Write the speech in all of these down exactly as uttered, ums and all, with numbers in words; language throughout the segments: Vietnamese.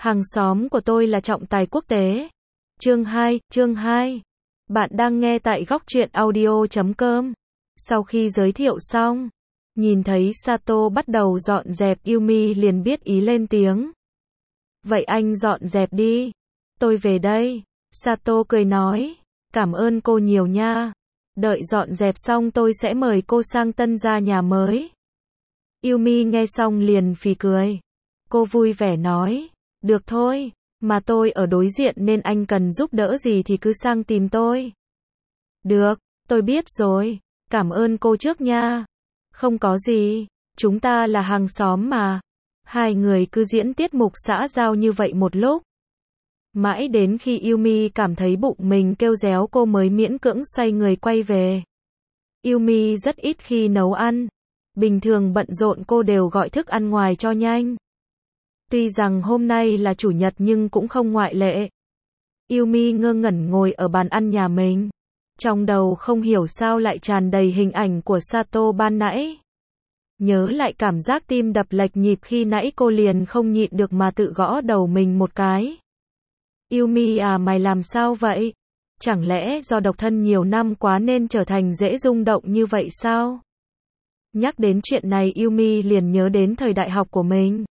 Hàng xóm của tôi là trọng tài quốc tế. Chương hai, chương hai. Bạn đang nghe tại góc truyện audio chấm com. Sau khi giới thiệu xong, nhìn thấy Sato bắt đầu dọn dẹp, Yumi liền biết ý lên tiếng. Vậy anh dọn dẹp đi. Tôi về đây. Sato cười nói. Cảm ơn cô nhiều nha. Đợi dọn dẹp xong tôi sẽ mời cô sang tân gia nhà mới. Yumi nghe xong liền phì cười. Cô vui vẻ nói. Được thôi, mà tôi ở đối diện nên anh cần giúp đỡ gì thì cứ sang tìm tôi. Được, tôi biết rồi. Cảm ơn cô trước nha. Không có gì, chúng ta là hàng xóm mà. Hai người cứ diễn tiết mục xã giao như vậy một lúc. Mãi đến khi Yumi cảm thấy bụng mình kêu réo cô mới miễn cưỡng xoay người quay về. Yumi rất ít khi nấu ăn. Bình thường bận rộn cô đều gọi thức ăn ngoài cho nhanh. Tuy rằng hôm nay là chủ nhật nhưng cũng không ngoại lệ. Yumi ngơ ngẩn ngồi ở bàn ăn nhà mình. Trong đầu không hiểu sao lại tràn đầy hình ảnh của Sato ban nãy. Nhớ lại cảm giác tim đập lệch nhịp khi nãy cô liền không nhịn được mà tự gõ đầu mình một cái. Yumi à, mày làm sao vậy? Chẳng lẽ do độc thân nhiều năm quá nên trở thành dễ rung động như vậy sao? Nhắc đến chuyện này Yumi liền nhớ đến thời đại học của mình.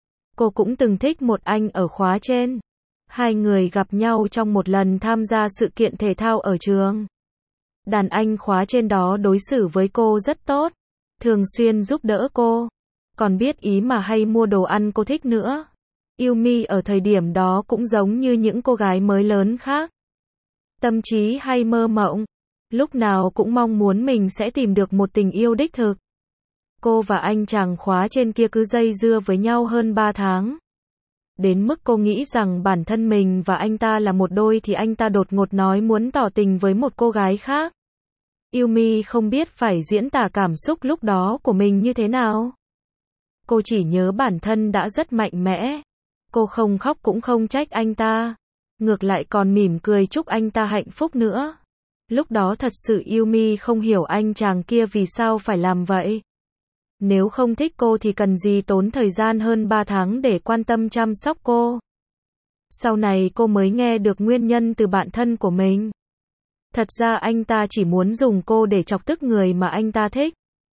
Cô cũng từng thích một anh ở khóa trên. Hai người gặp nhau trong một lần tham gia sự kiện thể thao ở trường. Đàn anh khóa trên đó đối xử với cô rất tốt, thường xuyên giúp đỡ cô, còn biết ý mà hay mua đồ ăn cô thích nữa. Yumi ở thời điểm đó cũng giống như những cô gái mới lớn khác. Tâm trí hay mơ mộng, lúc nào cũng mong muốn mình sẽ tìm được một tình yêu đích thực. Cô và anh chàng khóa trên kia cứ dây dưa với nhau hơn ba tháng. Đến mức cô nghĩ rằng bản thân mình và anh ta là một đôi thì anh ta đột ngột nói muốn tỏ tình với một cô gái khác. Yumi không biết phải diễn tả cảm xúc lúc đó của mình như thế nào. Cô chỉ nhớ bản thân đã rất mạnh mẽ. Cô không khóc cũng không trách anh ta. Ngược lại còn mỉm cười chúc anh ta hạnh phúc nữa. Lúc đó thật sự Yumi không hiểu anh chàng kia vì sao phải làm vậy. Nếu không thích cô thì cần gì tốn thời gian hơn ba tháng để quan tâm chăm sóc cô. Sau này cô mới nghe được nguyên nhân từ bạn thân của mình. Thật ra anh ta chỉ muốn dùng cô để chọc tức người mà anh ta thích.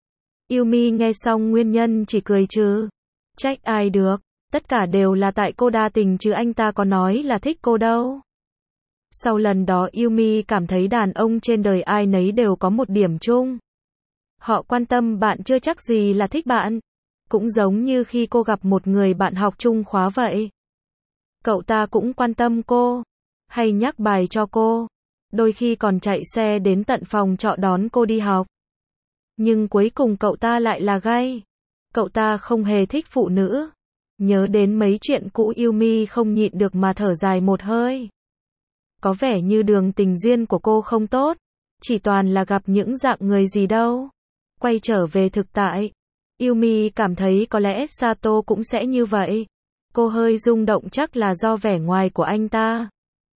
Yumi nghe xong nguyên nhân chỉ cười trừ. Trách ai được, tất cả đều là tại cô đa tình chứ anh ta có nói là thích cô đâu. Sau lần đó Yumi cảm thấy đàn ông trên đời ai nấy đều có một điểm chung. Họ quan tâm bạn chưa chắc gì là thích bạn. Cũng giống như khi cô gặp một người bạn học chung khóa vậy. Cậu ta cũng quan tâm cô, hay nhắc bài cho cô, đôi khi còn chạy xe đến tận phòng trọ đón cô đi học. Nhưng cuối cùng cậu ta lại là gay. Cậu ta không hề thích phụ nữ. Nhớ đến mấy chuyện cũ Yumi không nhịn được mà thở dài một hơi. Có vẻ như đường tình duyên của cô không tốt. Chỉ toàn là gặp những dạng người gì đâu. Quay trở về thực tại, Yumi cảm thấy có lẽ Sato cũng sẽ như vậy. Cô hơi rung động chắc là do vẻ ngoài của anh ta.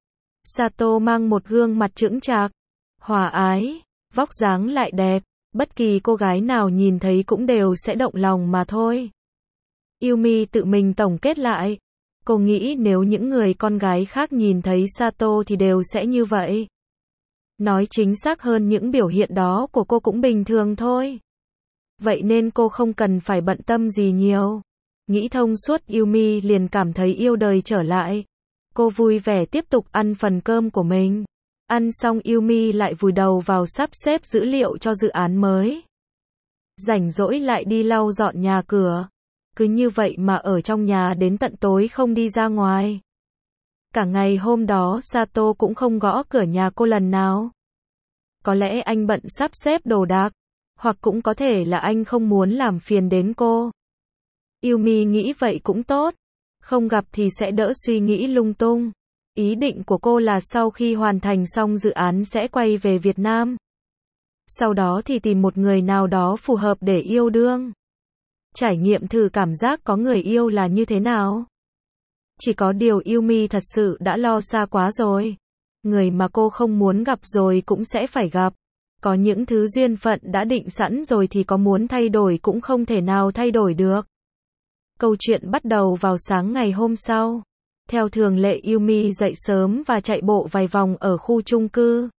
Sato mang một gương mặt chững chạc, hòa ái, vóc dáng lại đẹp, bất kỳ cô gái nào nhìn thấy cũng đều sẽ động lòng mà thôi. Yumi tự mình tổng kết lại. Cô nghĩ nếu những người con gái khác nhìn thấy Sato thì đều sẽ như vậy. Nói chính xác hơn những biểu hiện đó của cô cũng bình thường thôi. Vậy nên cô không cần phải bận tâm gì nhiều. Nghĩ thông suốt Yumi liền cảm thấy yêu đời trở lại. Cô vui vẻ tiếp tục ăn phần cơm của mình. Ăn xong Yumi lại vùi đầu vào sắp xếp dữ liệu cho dự án mới. Rảnh rỗi lại đi lau dọn nhà cửa. Cứ như vậy mà ở trong nhà đến tận tối không đi ra ngoài. Cả ngày hôm đó Sato cũng không gõ cửa nhà cô lần nào. Có lẽ anh bận sắp xếp đồ đạc, hoặc cũng có thể là anh không muốn làm phiền đến cô. Yumi nghĩ vậy cũng tốt, không gặp thì sẽ đỡ suy nghĩ lung tung. Ý định của cô là sau khi hoàn thành xong dự án sẽ quay về Việt Nam. Sau đó thì tìm một người nào đó phù hợp để yêu đương. Trải nghiệm thử cảm giác có người yêu là như thế nào. Chỉ có điều Yumi thật sự đã lo xa quá rồi. Người mà cô không muốn gặp rồi cũng sẽ phải gặp. Có những thứ duyên phận đã định sẵn rồi thì có muốn thay đổi cũng không thể nào thay đổi được. Câu chuyện bắt đầu vào sáng ngày hôm sau. Theo thường lệ Yumi dậy sớm và chạy bộ vài vòng ở khu chung cư.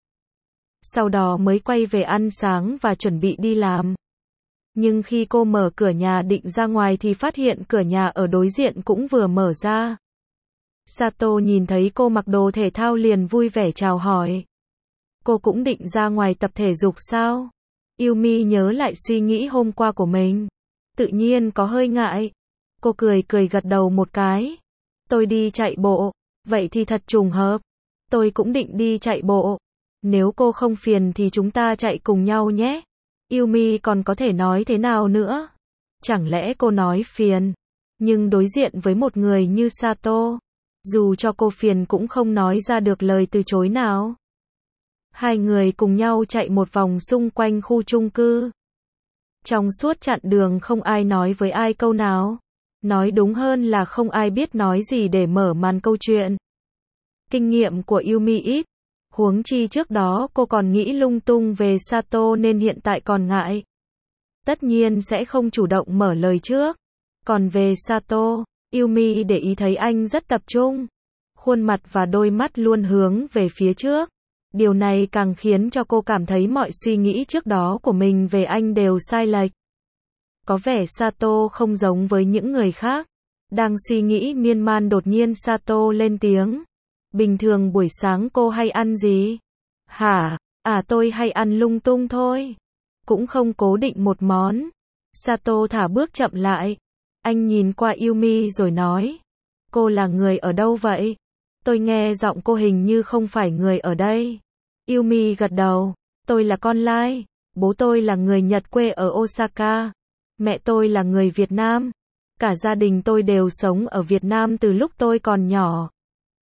Sau đó mới quay về ăn sáng và chuẩn bị đi làm. Nhưng khi cô mở cửa nhà định ra ngoài thì phát hiện cửa nhà ở đối diện cũng vừa mở ra. Sato nhìn thấy cô mặc đồ thể thao liền vui vẻ chào hỏi. Cô cũng định ra ngoài tập thể dục sao? Yumi nhớ lại suy nghĩ hôm qua của mình. Tự nhiên có hơi ngại. Cô cười cười gật đầu một cái. Tôi đi chạy bộ. Vậy thì thật trùng hợp. Tôi cũng định đi chạy bộ. Nếu cô không phiền thì chúng ta chạy cùng nhau nhé. Yumi còn có thể nói thế nào nữa? Chẳng lẽ cô nói phiền? Nhưng đối diện với một người như Sato, dù cho cô phiền cũng không nói ra được lời từ chối nào. Hai người cùng nhau chạy một vòng xung quanh khu chung cư. Trong suốt chặng đường không ai nói với ai câu nào. Nói đúng hơn là không ai biết nói gì để mở màn câu chuyện. Kinh nghiệm của Yumi ít. Huống chi trước đó cô còn nghĩ lung tung về Sato nên hiện tại còn ngại. Tất nhiên sẽ không chủ động mở lời trước. Còn về Sato, Yumi để ý thấy anh rất tập trung. Khuôn mặt và đôi mắt luôn hướng về phía trước. Điều này càng khiến cho cô cảm thấy mọi suy nghĩ trước đó của mình về anh đều sai lệch. Có vẻ Sato không giống với những người khác. Đang suy nghĩ miên man đột nhiên Sato lên tiếng. Bình thường buổi sáng cô hay ăn gì? Hả? À tôi hay ăn lung tung thôi. Cũng không cố định một món. Sato thả bước chậm lại. Anh nhìn qua Yumi rồi nói. Cô là người ở đâu vậy? Tôi nghe giọng cô hình như không phải người ở đây. Yumi gật đầu. Tôi là con lai. Bố tôi là người Nhật quê ở Osaka. Mẹ tôi là người Việt Nam. Cả gia đình tôi đều sống ở Việt Nam từ lúc tôi còn nhỏ.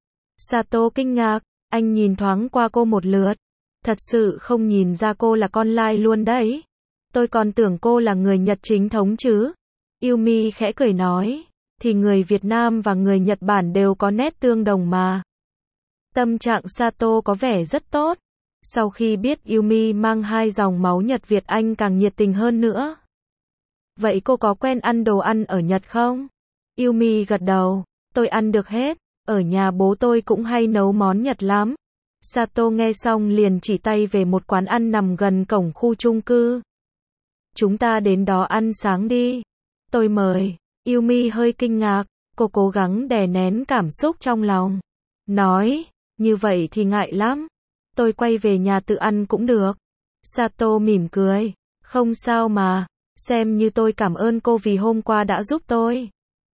Sato kinh ngạc, anh nhìn thoáng qua cô một lượt. Thật sự không nhìn ra cô là con lai luôn đấy. Tôi còn tưởng cô là người Nhật chính thống chứ. Yumi khẽ cười nói, thì người Việt Nam và người Nhật Bản đều có nét tương đồng mà. Tâm trạng Sato có vẻ rất tốt. Sau khi biết Yumi mang hai dòng máu Nhật Việt anh càng nhiệt tình hơn nữa. Vậy cô có quen ăn đồ ăn ở Nhật không? Yumi gật đầu, tôi ăn được hết. Ở nhà bố tôi cũng hay nấu món Nhật lắm. Sato nghe xong liền chỉ tay về một quán ăn nằm gần cổng khu chung cư. Chúng ta đến đó ăn sáng đi. Tôi mời. Yumi hơi kinh ngạc, cô cố gắng đè nén cảm xúc trong lòng. Nói, như vậy thì ngại lắm. Tôi quay về nhà tự ăn cũng được. Sato mỉm cười. Không sao mà, xem như tôi cảm ơn cô vì hôm qua đã giúp tôi.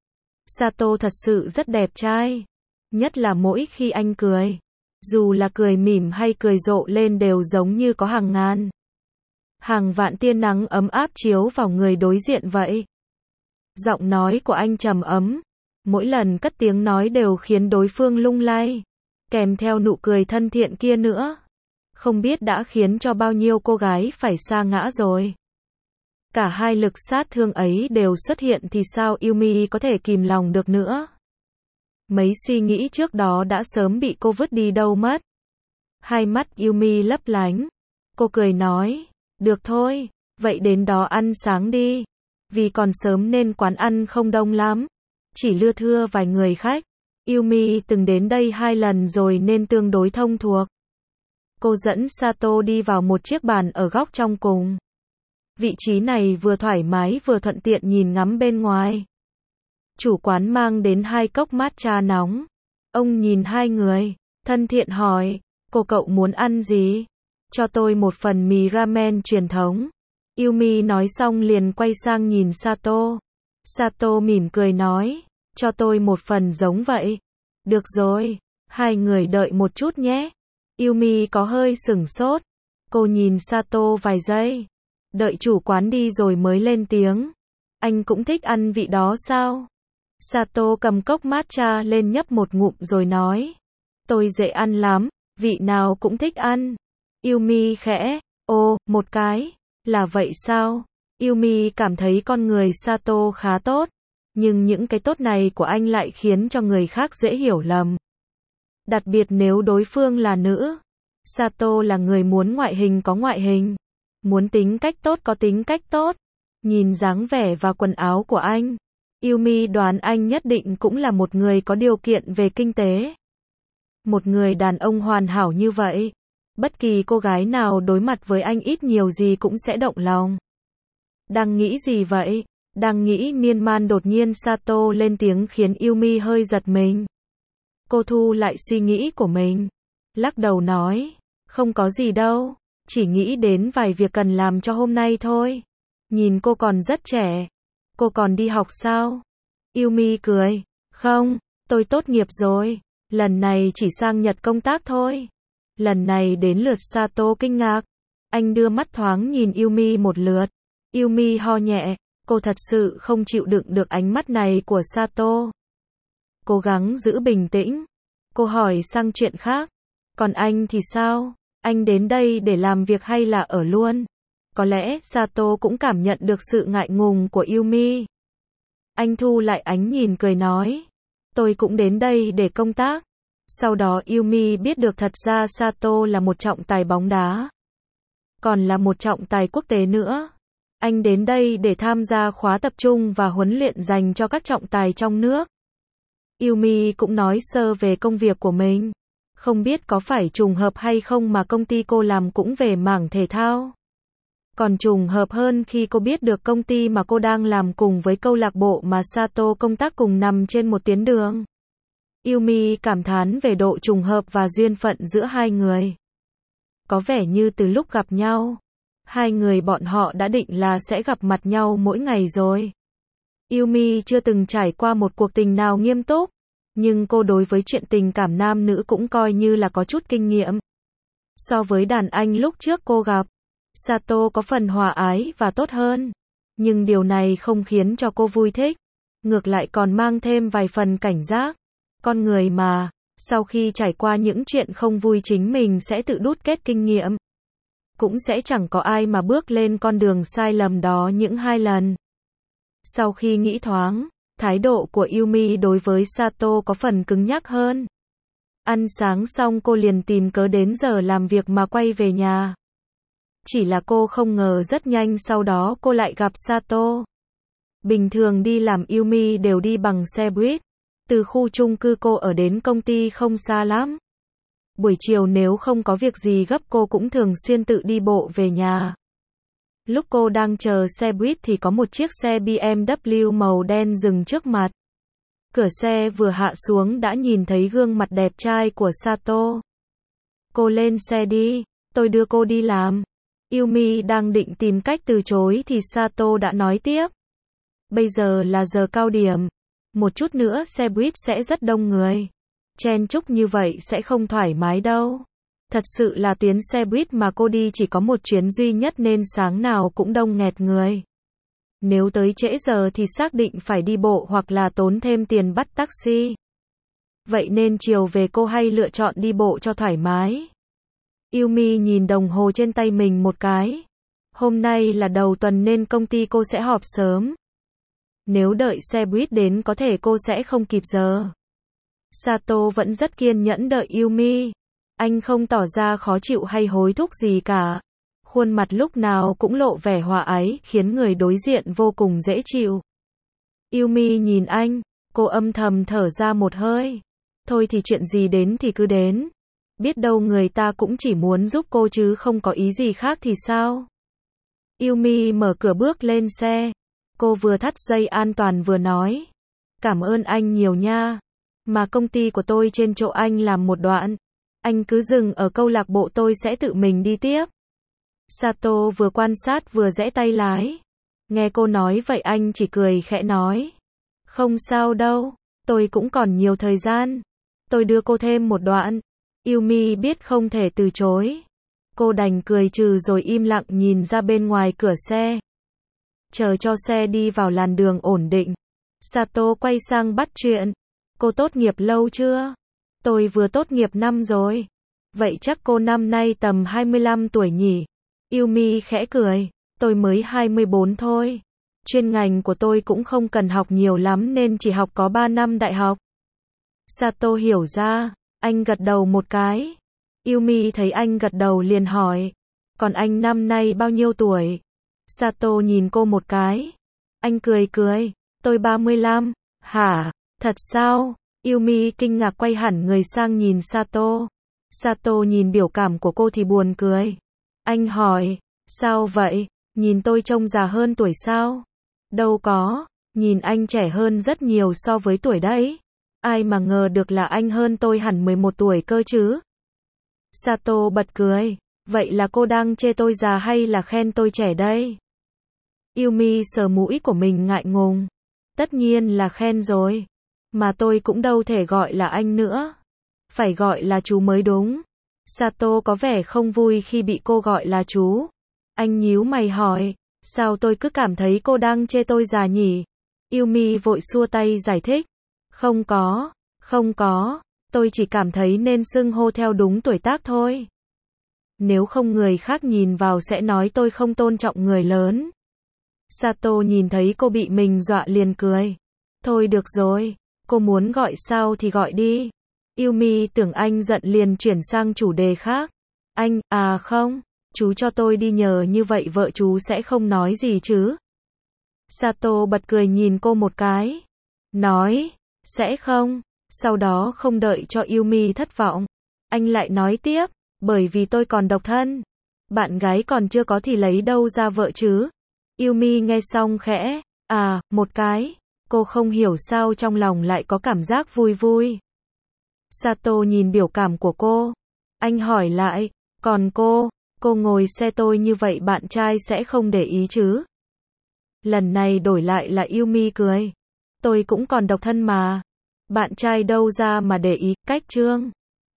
Sato thật sự rất đẹp trai. Nhất là mỗi khi anh cười. Dù là cười mỉm hay cười rộ lên đều giống như có hàng ngàn, hàng vạn tia nắng ấm áp chiếu vào người đối diện vậy. Giọng nói của anh trầm ấm. Mỗi lần cất tiếng nói đều khiến đối phương lung lay. Kèm theo nụ cười thân thiện kia nữa. Không biết đã khiến cho bao nhiêu cô gái phải sa ngã rồi. Cả hai lực sát thương ấy đều xuất hiện thì sao Yumi có thể kìm lòng được nữa. Mấy suy nghĩ trước đó đã sớm bị cô vứt đi đâu mất. Hai mắt Yumi lấp lánh. Cô cười nói, được thôi, vậy đến đó ăn sáng đi. Vì còn sớm nên quán ăn không đông lắm. Chỉ lưa thưa vài người khách. Yumi từng đến đây hai lần rồi nên tương đối thông thuộc. Cô dẫn Sato đi vào một chiếc bàn ở góc trong cùng. Vị trí này vừa thoải mái vừa thuận tiện nhìn ngắm bên ngoài. Chủ quán mang đến hai cốc matcha nóng. Ông nhìn hai người, thân thiện hỏi, cô cậu muốn ăn gì? Cho tôi một phần mì ramen truyền thống. Yumi nói xong liền quay sang nhìn Sato. Sato mỉm cười nói, cho tôi một phần giống vậy. Được rồi, hai người đợi một chút nhé. Yumi có hơi sửng sốt. Cô nhìn Sato vài giây. Đợi chủ quán đi rồi mới lên tiếng. Anh cũng thích ăn vị đó sao? Sato cầm cốc matcha lên nhấp một ngụm rồi nói. Tôi dễ ăn lắm, vị nào cũng thích ăn. Yumi khẽ, ô, một cái, là vậy sao? Yumi cảm thấy con người Sato khá tốt. Nhưng những cái tốt này của anh lại khiến cho người khác dễ hiểu lầm. Đặc biệt nếu đối phương là nữ. Sato là người muốn ngoại hình có ngoại hình. Muốn tính cách tốt có tính cách tốt. Nhìn dáng vẻ và quần áo của anh. Yumi đoán anh nhất định cũng là một người có điều kiện về kinh tế. Một người đàn ông hoàn hảo như vậy, bất kỳ cô gái nào đối mặt với anh ít nhiều gì cũng sẽ động lòng. Đang nghĩ gì vậy? Đang nghĩ miên man, đột nhiên Sato lên tiếng khiến Yumi hơi giật mình. Cô thu lại suy nghĩ của mình, lắc đầu nói, không có gì đâu, chỉ nghĩ đến vài việc cần làm cho hôm nay thôi. Nhìn cô còn rất trẻ. Cô còn đi học sao? Yumi cười, không, tôi tốt nghiệp rồi, lần này chỉ sang Nhật công tác thôi. Lần này đến lượt Sato kinh ngạc. Anh đưa mắt thoáng nhìn Yumi một lượt. Yumi ho nhẹ, cô thật sự không chịu đựng được ánh mắt này của Sato. Cố gắng giữ bình tĩnh. Cô hỏi sang chuyện khác. Còn anh thì sao? Anh đến đây để làm việc hay là ở luôn? Có lẽ Sato cũng cảm nhận được sự ngại ngùng của Yumi. Anh thu lại ánh nhìn cười nói, tôi cũng đến đây để công tác. Sau đó Yumi biết được thật ra Sato là một trọng tài bóng đá. Còn là một trọng tài quốc tế nữa. Anh đến đây để tham gia khóa tập trung và huấn luyện dành cho các trọng tài trong nước. Yumi cũng nói sơ về công việc của mình. Không biết có phải trùng hợp hay không mà công ty cô làm cũng về mảng thể thao. Còn trùng hợp hơn khi cô biết được công ty mà cô đang làm cùng với câu lạc bộ mà Sato công tác cùng nằm trên một tuyến đường. Yumi cảm thán về độ trùng hợp và duyên phận giữa hai người. Có vẻ như từ lúc gặp nhau, hai người bọn họ đã định là sẽ gặp mặt nhau mỗi ngày rồi. Yumi chưa từng trải qua một cuộc tình nào nghiêm túc, nhưng cô đối với chuyện tình cảm nam nữ cũng coi như là có chút kinh nghiệm. So với đàn anh lúc trước cô gặp, Sato có phần hòa ái và tốt hơn. Nhưng điều này không khiến cho cô vui thích. Ngược lại còn mang thêm vài phần cảnh giác. Con người mà, sau khi trải qua những chuyện không vui chính mình sẽ tự đúc kết kinh nghiệm. Cũng sẽ chẳng có ai mà bước lên con đường sai lầm đó những hai lần. Sau khi nghĩ thoáng, thái độ của Yumi đối với Sato có phần cứng nhắc hơn. Ăn sáng xong cô liền tìm cớ đến giờ làm việc mà quay về nhà. Chỉ là cô không ngờ rất nhanh sau đó cô lại gặp Sato. Bình thường đi làm Yumi đều đi bằng xe buýt. Từ khu chung cư cô ở đến công ty không xa lắm. Buổi chiều nếu không có việc gì gấp cô cũng thường xuyên tự đi bộ về nhà. Lúc cô đang chờ xe buýt thì có một chiếc xe bê em vê màu đen dừng trước mặt. Cửa xe vừa hạ xuống đã nhìn thấy gương mặt đẹp trai của Sato. Cô lên xe đi, tôi đưa cô đi làm. Yumi đang định tìm cách từ chối thì Sato đã nói tiếp. Bây giờ là giờ cao điểm. Một chút nữa xe buýt sẽ rất đông người. Chen chúc như vậy sẽ không thoải mái đâu. Thật sự là tuyến xe buýt mà cô đi chỉ có một chuyến duy nhất nên sáng nào cũng đông nghẹt người. Nếu tới trễ giờ thì xác định phải đi bộ hoặc là tốn thêm tiền bắt taxi. Vậy nên chiều về cô hay lựa chọn đi bộ cho thoải mái. Yumi nhìn đồng hồ trên tay mình một cái. Hôm nay là đầu tuần nên công ty cô sẽ họp sớm. Nếu đợi xe buýt đến có thể cô sẽ không kịp giờ. Sato vẫn rất kiên nhẫn đợi Yumi. Anh không tỏ ra khó chịu hay hối thúc gì cả. Khuôn mặt lúc nào cũng lộ vẻ hòa ái, khiến người đối diện vô cùng dễ chịu. Yumi nhìn anh, cô âm thầm thở ra một hơi. Thôi thì chuyện gì đến thì cứ đến. Biết đâu người ta cũng chỉ muốn giúp cô chứ không có ý gì khác thì sao? Yumi mở cửa bước lên xe. Cô vừa thắt dây an toàn vừa nói. Cảm ơn anh nhiều nha. Mà công ty của tôi trên chỗ anh làm một đoạn. Anh cứ dừng ở câu lạc bộ tôi sẽ tự mình đi tiếp. Sato vừa quan sát vừa giãy tay lái. Nghe cô nói vậy anh chỉ cười khẽ nói. Không sao đâu, tôi cũng còn nhiều thời gian. Tôi đưa cô thêm một đoạn. Yumi biết không thể từ chối. Cô đành cười trừ rồi im lặng nhìn ra bên ngoài cửa xe. Chờ cho xe đi vào làn đường ổn định. Sato quay sang bắt chuyện. Cô tốt nghiệp lâu chưa? Tôi vừa tốt nghiệp năm rồi. Vậy chắc cô năm nay tầm hai mươi lăm tuổi nhỉ? Yumi khẽ cười. Tôi mới hai mươi bốn thôi. Chuyên ngành của tôi cũng không cần học nhiều lắm nên chỉ học có ba năm đại học. Sato hiểu ra. Anh gật đầu một cái. Yumi thấy anh gật đầu liền hỏi. Còn anh năm nay bao nhiêu tuổi? Sato nhìn cô một cái. Anh cười cười. Tôi ba mươi lăm. Hả? Thật sao? Yumi kinh ngạc quay hẳn người sang nhìn Sato. Sato nhìn biểu cảm của cô thì buồn cười. Anh hỏi, sao vậy? Nhìn tôi trông già hơn tuổi sao? Đâu có, nhìn anh trẻ hơn rất nhiều so với tuổi đấy. Ai mà ngờ được là anh hơn tôi hẳn mười một tuổi cơ chứ? Sato bật cười. Vậy là cô đang chê tôi già hay là khen tôi trẻ đây? Yumi sờ mũi của mình ngại ngùng. Tất nhiên là khen rồi. Mà tôi cũng đâu thể gọi là anh nữa. Phải gọi là chú mới đúng. Sato có vẻ không vui khi bị cô gọi là chú. Anh nhíu mày hỏi, sao tôi cứ cảm thấy cô đang chê tôi già nhỉ? Yumi vội xua tay giải thích. Không có, không có, tôi chỉ cảm thấy nên xưng hô theo đúng tuổi tác thôi. Nếu không người khác nhìn vào sẽ nói tôi không tôn trọng người lớn. Sato nhìn thấy cô bị mình dọa liền cười. Thôi được rồi, cô muốn gọi sao thì gọi đi. Yumi tưởng anh giận liền chuyển sang chủ đề khác. Anh, à không, chú cho tôi đi nhờ như vậy vợ chú sẽ không nói gì chứ? Sato bật cười nhìn cô một cái. Nói, sẽ không. Sau đó không đợi cho Yumi thất vọng. Anh lại nói tiếp, bởi vì tôi còn độc thân. Bạn gái còn chưa có thì lấy đâu ra vợ chứ? Yumi nghe xong khẽ, à, một cái. Cô không hiểu sao trong lòng lại có cảm giác vui vui. Sato nhìn biểu cảm của cô. Anh hỏi lại, còn cô, cô ngồi xe tôi như vậy bạn trai sẽ không để ý chứ? Lần này đổi lại là Yumi cười. Tôi cũng còn độc thân mà. Bạn trai đâu ra mà để ý, cách trương.